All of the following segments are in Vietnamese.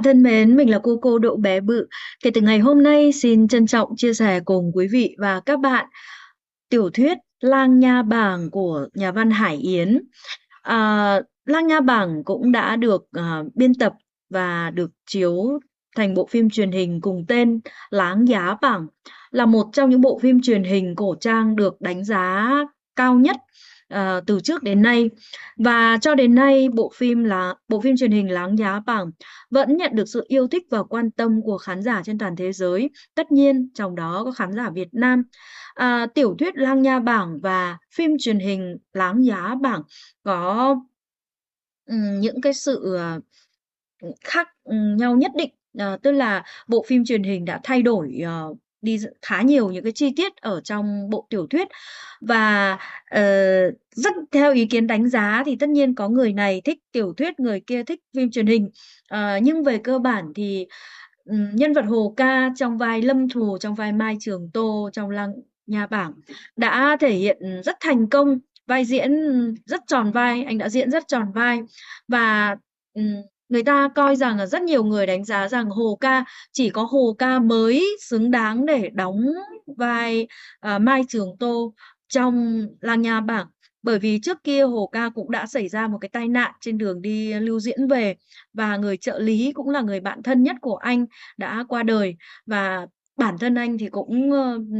bạn thân mến, mình là cô Độ Bé Bự. Kể từ ngày hôm nay, xin trân trọng chia sẻ cùng quý vị và các bạn tiểu thuyết Lang Nha Bảng của nhà văn Hải Yến. Lang Nha Bảng cũng đã được biên tập và được chiếu thành bộ phim truyền hình cùng tên Láng Giá Bảng, là một trong những bộ phim truyền hình cổ trang được đánh giá cao nhất từ trước đến nay. Và cho đến nay, bộ phim truyền hình Láng Giá Bảng vẫn nhận được sự yêu thích và quan tâm của khán giả trên toàn thế giới. Tất nhiên, trong đó có khán giả Việt Nam. Tiểu thuyết Lang Nha Bảng và phim truyền hình Láng Giá Bảng có những cái sự khác nhau nhất định. Tức là bộ phim truyền hình đã thay đổi đi khá nhiều những cái chi tiết ở trong bộ tiểu thuyết, và ờ, rất theo ý kiến đánh giá thì tất nhiên có người này thích tiểu thuyết, người kia thích phim truyền hình. Nhưng về cơ bản thì nhân vật Hồ Ca trong vai Lâm Thù, trong vai Mai Trường Tô trong Lăng Nha Bảng đã thể hiện rất thành công, vai diễn rất tròn vai, anh đã diễn rất tròn vai. Và ừm, người ta coi rằng là rất nhiều người đánh giá rằng chỉ có Hồ Ca mới xứng đáng để đóng vai Mai Trường Tô trong Lang Nha Bảng. Bởi vì trước kia Hồ Ca cũng đã xảy ra một cái tai nạn trên đường đi lưu diễn về, và người trợ lý cũng là người bạn thân nhất của anh đã qua đời, và bản thân anh thì cũng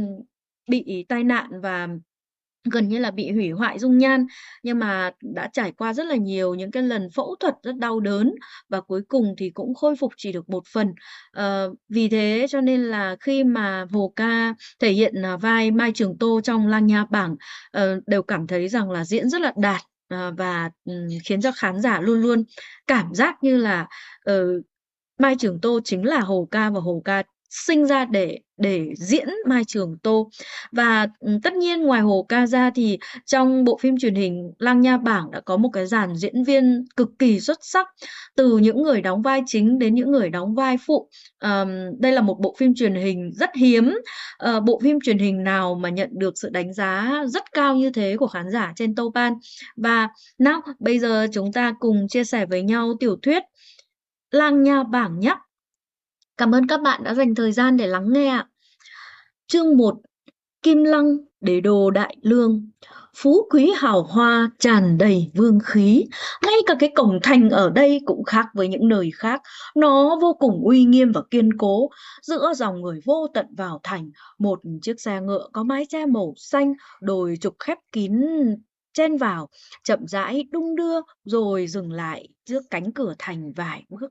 bị tai nạn và gần như là bị hủy hoại dung nhan, nhưng mà đã trải qua rất là nhiều những cái lần phẫu thuật rất đau đớn, và cuối cùng thì cũng khôi phục chỉ được một phần. Vì thế cho nên là khi mà Hồ Ca thể hiện vai Mai Trường Tô trong Lang Nha Bảng, đều cảm thấy rằng là diễn rất là đạt, và khiến cho khán giả luôn luôn cảm giác như là ờ, Mai Trường Tô chính là Hồ Ca, và Hồ Ca sinh ra để diễn Mai Trường Tô. Và tất nhiên ngoài Hồ Ca ra thì trong bộ phim truyền hình Lang Nha Bảng đã có một cái dàn diễn viên cực kỳ xuất sắc, từ những người đóng vai chính đến những người đóng vai phụ. Đây là một bộ phim truyền hình rất hiếm, bộ phim truyền hình nào mà nhận được sự đánh giá rất cao như thế của khán giả trên Topan. Và nào, bây giờ chúng ta cùng chia sẻ với nhau tiểu thuyết Lang Nha Bảng nhé. Cảm ơn các bạn đã dành thời gian để lắng nghe ạ. Chương 1: Kim Lăng, đế đô đại lương. Phú quý hào hoa tràn đầy vương khí. Ngay cả cái cổng thành ở đây cũng khác với những nơi khác. Nó vô cùng uy nghiêm và kiên cố. Giữa dòng người vô tận vào thành, một chiếc xe ngựa có mái che màu xanh, đồi trục khép kín chen vào, chậm rãi đung đưa rồi dừng lại trước cánh cửa thành vài bước.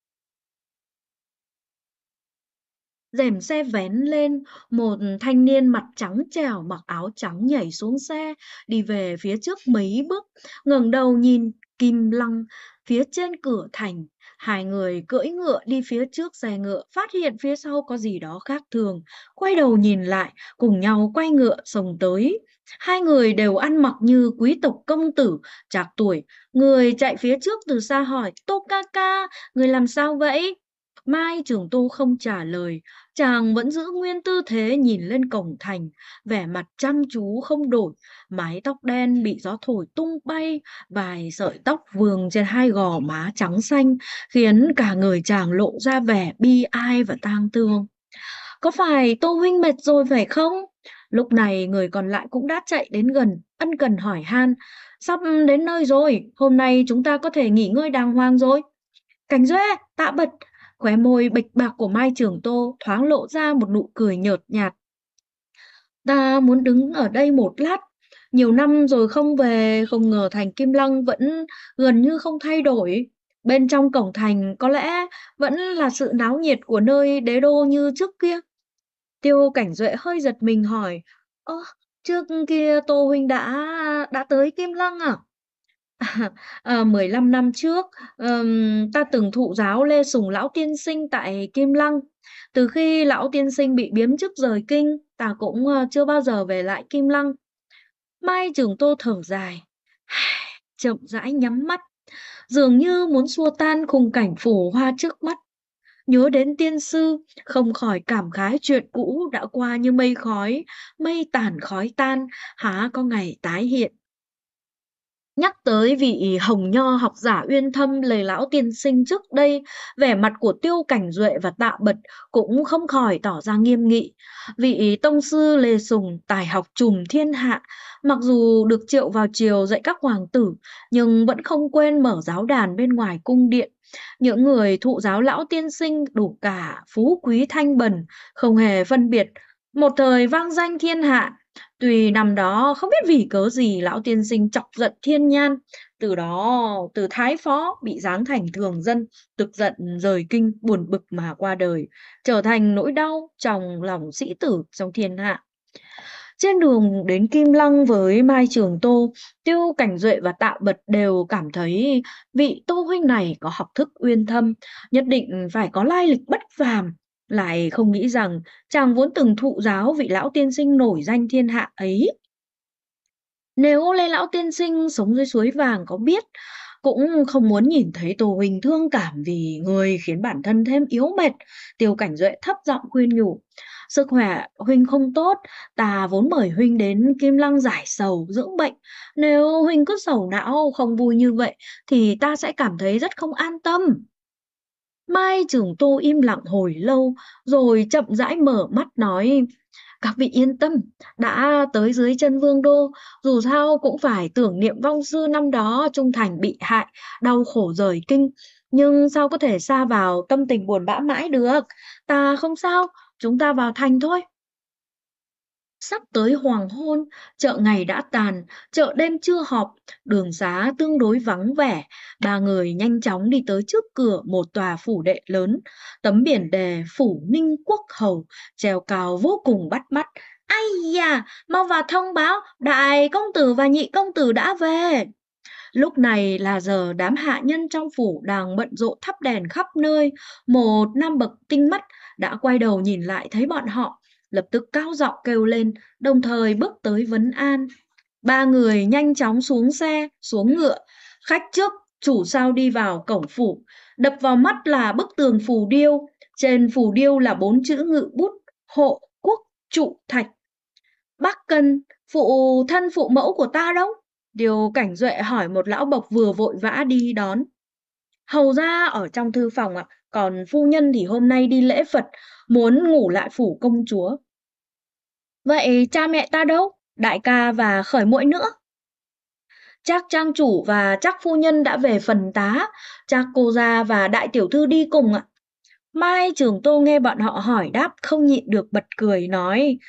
Rèm xe vén lên, một thanh niên mặt trắng trẻo mặc áo trắng nhảy xuống xe, đi về phía trước mấy bước, ngẩng đầu nhìn Kim Lăng phía trên cửa thành. Hai người cưỡi ngựa đi phía trước xe ngựa, phát hiện phía sau có gì đó khác thường, quay đầu nhìn lại, cùng nhau quay ngựa xông tới. Hai người đều ăn mặc như quý tộc công tử trạc tuổi. Người chạy phía trước từ xa hỏi: "Tô ca ca, người làm sao vậy?" Mai Trường Tu không trả lời, chàng vẫn giữ nguyên tư thế nhìn lên cổng thành, vẻ mặt chăm chú không đổi, mái tóc đen bị gió thổi tung bay, vài sợi tóc vương trên hai gò má trắng xanh, khiến cả người chàng lộ ra vẻ bi ai và tang thương. "Có phải Tô huynh mệt rồi phải không?" Lúc này người còn lại cũng đã chạy đến gần, ân cần hỏi han: "Sắp đến nơi rồi, hôm nay chúng ta có thể nghỉ ngơi đàng hoàng rồi." Cảnh Duệ, Tạ Bật, khóe môi bệch bạc của Mai Trường Tô thoáng lộ ra một nụ cười nhợt nhạt. Ta muốn đứng ở đây một lát. Nhiều năm rồi không về, không ngờ thành Kim Lăng vẫn gần như không thay đổi. Bên trong cổng thành có lẽ vẫn là sự náo nhiệt của nơi đế đô như trước kia. Tiêu Cảnh Duệ hơi giật mình hỏi: "Ơ, trước kia Tô huynh đã tới Kim Lăng à?" 15 năm trước, ta từng thụ giáo Lê Sùng Lão Tiên Sinh tại Kim Lăng. Từ khi Lão Tiên Sinh bị biếm chức rời kinh, ta cũng chưa bao giờ về lại Kim Lăng. Mai Trường Tô thở dài, chậm rãi nhắm mắt, dường như muốn xua tan khung cảnh phù hoa trước mắt. Nhớ đến tiên sư, không khỏi cảm khái chuyện cũ đã qua như mây khói, mây tàn khói tan, há có ngày tái hiện. Nhắc tới vị hồng nho học giả uyên thâm lời lão tiên sinh trước đây, vẻ mặt của Tiêu Cảnh Duệ và Tạ Bật cũng không khỏi tỏ ra nghiêm nghị. Vị tông sư Lê Sùng tài học trùm thiên hạ, mặc dù được triệu vào triều dạy các hoàng tử, nhưng vẫn không quên mở giáo đàn bên ngoài cung điện. Những người thụ giáo lão tiên sinh đủ cả phú quý thanh bần, không hề phân biệt, một thời vang danh thiên hạ. Tuy năm đó không biết vì cớ gì lão tiên sinh chọc giận thiên nhan, từ đó từ thái phó bị giáng thành thường dân, tức giận rời kinh buồn bực mà qua đời, trở thành nỗi đau trong lòng sĩ tử trong thiên hạ. Trên đường đến Kim Lăng với Mai Trường Tô, Tiêu Cảnh Duệ và Tạ Bật đều cảm thấy vị Tô huynh này có học thức uyên thâm, nhất định phải có lai lịch bất phàm. Lại không nghĩ rằng chàng vốn từng thụ giáo vị lão tiên sinh nổi danh thiên hạ ấy. Nếu Lê lão tiên sinh sống dưới suối vàng có biết, cũng không muốn nhìn thấy Tô huynh thương cảm vì người khiến bản thân thêm yếu mệt. Tiêu Cảnh Duệ thấp giọng khuyên nhủ: sức khỏe huynh không tốt, ta vốn mời huynh đến Kim Lăng giải sầu dưỡng bệnh. Nếu huynh cứ sầu não không vui như vậy, thì ta sẽ cảm thấy rất không an tâm. Mai Trường Tô im lặng hồi lâu, rồi chậm rãi mở mắt nói: các vị yên tâm, đã tới dưới chân Vương đô, dù sao cũng phải tưởng niệm vong sư năm đó trung thành bị hại, đau khổ rời kinh. Nhưng sao có thể sa vào tâm tình buồn bã mãi được? Ta không sao, chúng ta vào thành thôi. Sắp tới hoàng hôn, chợ ngày đã tàn, chợ đêm chưa họp, đường xá tương đối vắng vẻ. Ba người nhanh chóng đi tới trước cửa một tòa phủ đệ lớn. Tấm biển đề Phủ Ninh Quốc Hầu treo cao vô cùng bắt mắt. Ai da, mau vào thông báo, đại công tử và nhị công tử đã về. Lúc này là giờ đám hạ nhân trong phủ đang bận rộn thắp đèn khắp nơi. Một nam bậc tinh mắt đã quay đầu nhìn lại thấy bọn họ, lập tức cao giọng kêu lên, đồng thời bước tới vấn an. Ba người nhanh chóng xuống xe, xuống ngựa. Khách trước, chủ sao đi vào cổng phủ. Đập vào mắt là bức tường phù điêu. Trên phù điêu là 4 chữ ngự bút: Hộ Quốc Trụ Thạch. Bác Cân, thân phụ mẫu của ta đâu? Tiêu Cảnh Duệ hỏi một lão bộc vừa vội vã đi đón. Hầu ra ở trong thư phòng ạ, còn phu nhân thì hôm nay đi lễ Phật, muốn ngủ lại phủ công chúa. Vậy cha mẹ ta đâu? Đại ca và khởi muội nữa? Chắc trang chủ và chắc phu nhân đã về phần tá, chắc cô gia và đại tiểu thư đi cùng ạ. Mai Trường Tô nghe bọn họ hỏi đáp không nhịn được bật cười nói: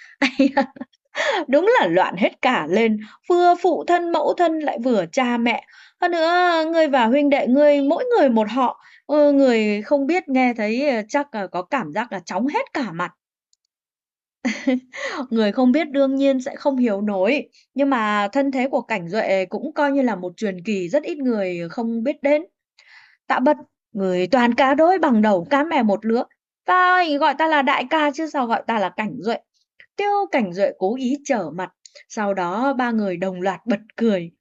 đúng là loạn hết cả lên, vừa phụ thân mẫu thân lại vừa cha mẹ. Hơn nữa, ngươi và huynh đệ ngươi mỗi người một họ, người không biết nghe thấy chắc có cảm giác là chóng hết cả mặt. Người không biết đương nhiên sẽ không hiểu nổi, nhưng mà thân thế của Cảnh Duệ cũng coi như là một truyền kỳ rất ít người không biết đến. Tạ Bật, người toàn cá đôi bằng đầu cá mè một lứa. Phải gọi ta là đại ca chứ sao gọi ta là Cảnh Duệ. Tiêu Cảnh Duệ cố ý trở mặt, sau đó ba người đồng loạt bật cười.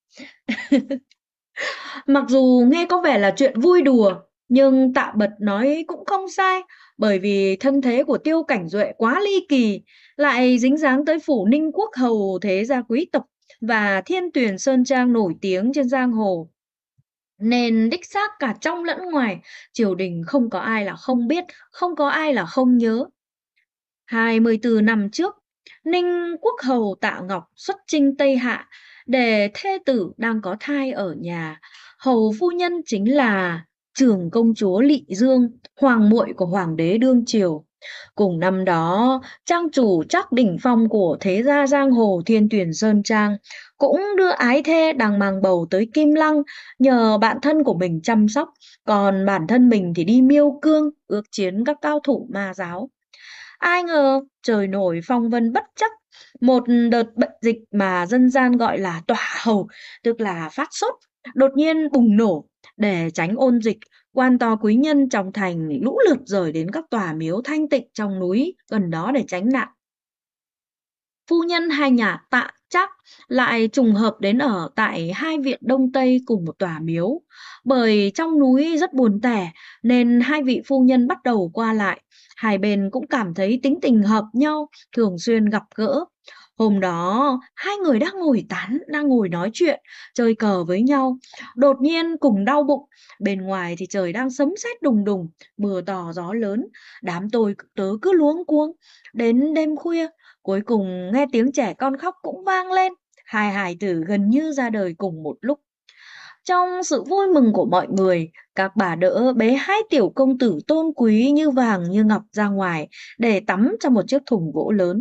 Mặc dù nghe có vẻ là chuyện vui đùa, nhưng Tạ Bật nói cũng không sai, bởi vì thân thế của Tiêu Cảnh Duệ quá ly kỳ, lại dính dáng tới Phủ Ninh Quốc hầu thế gia quý tộc và Thiên Tuyền Sơn Trang nổi tiếng trên giang hồ. Nên đích xác cả trong lẫn ngoài, triều đình không có ai là không biết, không có ai là không nhớ. 24 năm trước, Ninh Quốc hầu Tạ Ngọc xuất chinh Tây Hạ để thê tử đang có thai ở nhà. Hầu phu nhân chính là trưởng công chúa Lị Dương, hoàng muội của hoàng đế đương triều. Cùng năm đó, trang chủ Trác đỉnh phong của thế gia giang hồ Thiên Tuyền Sơn Trang cũng đưa ái thê đang mang bầu tới Kim Lăng nhờ bạn thân của mình chăm sóc, còn bản thân mình thì đi Miêu Cương ước chiến các cao thủ ma giáo. Ai ngờ trời nổi phong vân bất trắc, một đợt bệnh dịch mà dân gian gọi là tỏa hầu, tức là phát sốt, đột nhiên bùng nổ. Để tránh ôn dịch, quan to quý nhân trong thành lũ lượt rời đến các tòa miếu thanh tịnh trong núi gần đó để tránh nạn. Phu nhân hai nhà Tạ Trác lại trùng hợp đến ở tại hai viện Đông Tây cùng một tòa miếu. Bởi trong núi rất buồn tẻ nên hai vị phu nhân bắt đầu qua lại. Hai bên cũng cảm thấy tính tình hợp nhau, thường xuyên gặp gỡ. Hôm đó, hai người đang ngồi nói chuyện, chơi cờ với nhau. Đột nhiên cùng đau bụng, bên ngoài thì trời đang sấm sét đùng đùng, mưa to gió lớn, tớ cứ luống cuống. Đến đêm khuya, cuối cùng nghe tiếng trẻ con khóc cũng vang lên. Hai hài tử gần như ra đời cùng một lúc. Trong sự vui mừng của mọi người, các bà đỡ bế hai tiểu công tử tôn quý như vàng như ngọc ra ngoài để tắm trong một chiếc thùng gỗ lớn.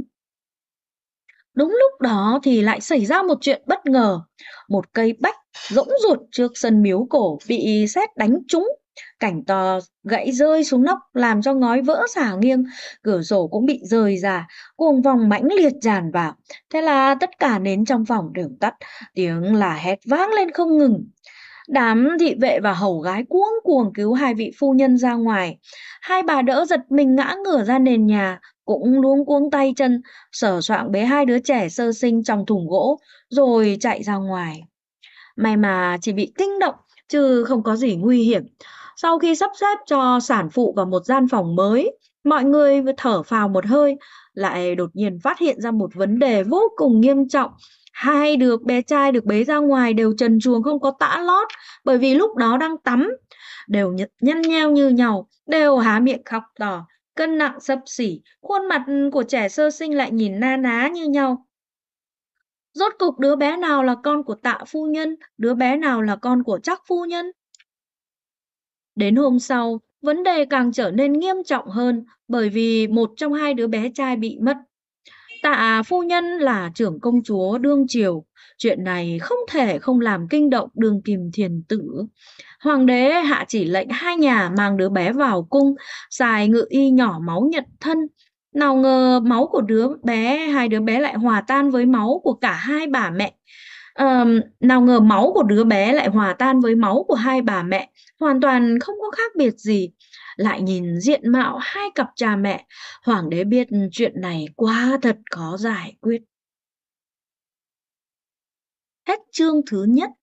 Đúng lúc đó thì lại xảy ra một chuyện bất ngờ. Một cây bách rỗng ruột trước sân miếu cổ bị sét đánh trúng. Cảnh to gãy rơi xuống nóc làm cho ngói vỡ xả nghiêng, cửa sổ cũng bị rời ra, cuồng phong mãnh liệt tràn vào. Thế là tất cả nến trong phòng đều tắt, tiếng là hét vang lên không ngừng. Đám thị vệ và hầu gái cuống cuồng cứu hai vị phu nhân ra ngoài. Hai bà đỡ giật mình ngã ngửa ra nền nhà, cũng luống cuống tay chân, sờ soạng bế hai đứa trẻ sơ sinh trong thùng gỗ, rồi chạy ra ngoài. May mà chỉ bị kinh động, chứ không có gì nguy hiểm. Sau khi sắp xếp cho sản phụ vào một gian phòng mới, mọi người vừa thở phào một hơi, lại đột nhiên phát hiện ra một vấn đề vô cùng nghiêm trọng. Hai đứa bé trai được bế ra ngoài đều trần truồng không có tã lót, bởi vì lúc đó đang tắm, đều nhăn nheo như nhau, đều há miệng khóc to, cân nặng xấp xỉ, khuôn mặt của trẻ sơ sinh lại nhìn na ná như nhau. Rốt cục đứa bé nào là con của Tạ phu nhân, đứa bé nào là con của Trắc phu nhân? Đến hôm sau, vấn đề càng trở nên nghiêm trọng hơn bởi vì một trong hai đứa bé trai bị mất. Tạ phu nhân là trưởng công chúa đương triều, chuyện này không thể không làm kinh động đương kim thiền tử. Hoàng đế hạ chỉ lệnh hai nhà mang đứa bé vào cung, xài ngự y nhỏ máu nhận thân. Nào ngờ máu của hai đứa bé lại hòa tan với máu của cả hai bà mẹ. Nào ngờ máu của đứa bé lại hòa tan với máu của hai bà mẹ, hoàn toàn không có khác biệt gì. Lại nhìn diện mạo hai cặp cha mẹ, hoàng đế biết chuyện này quá thật khó giải quyết. Hết chương thứ nhất.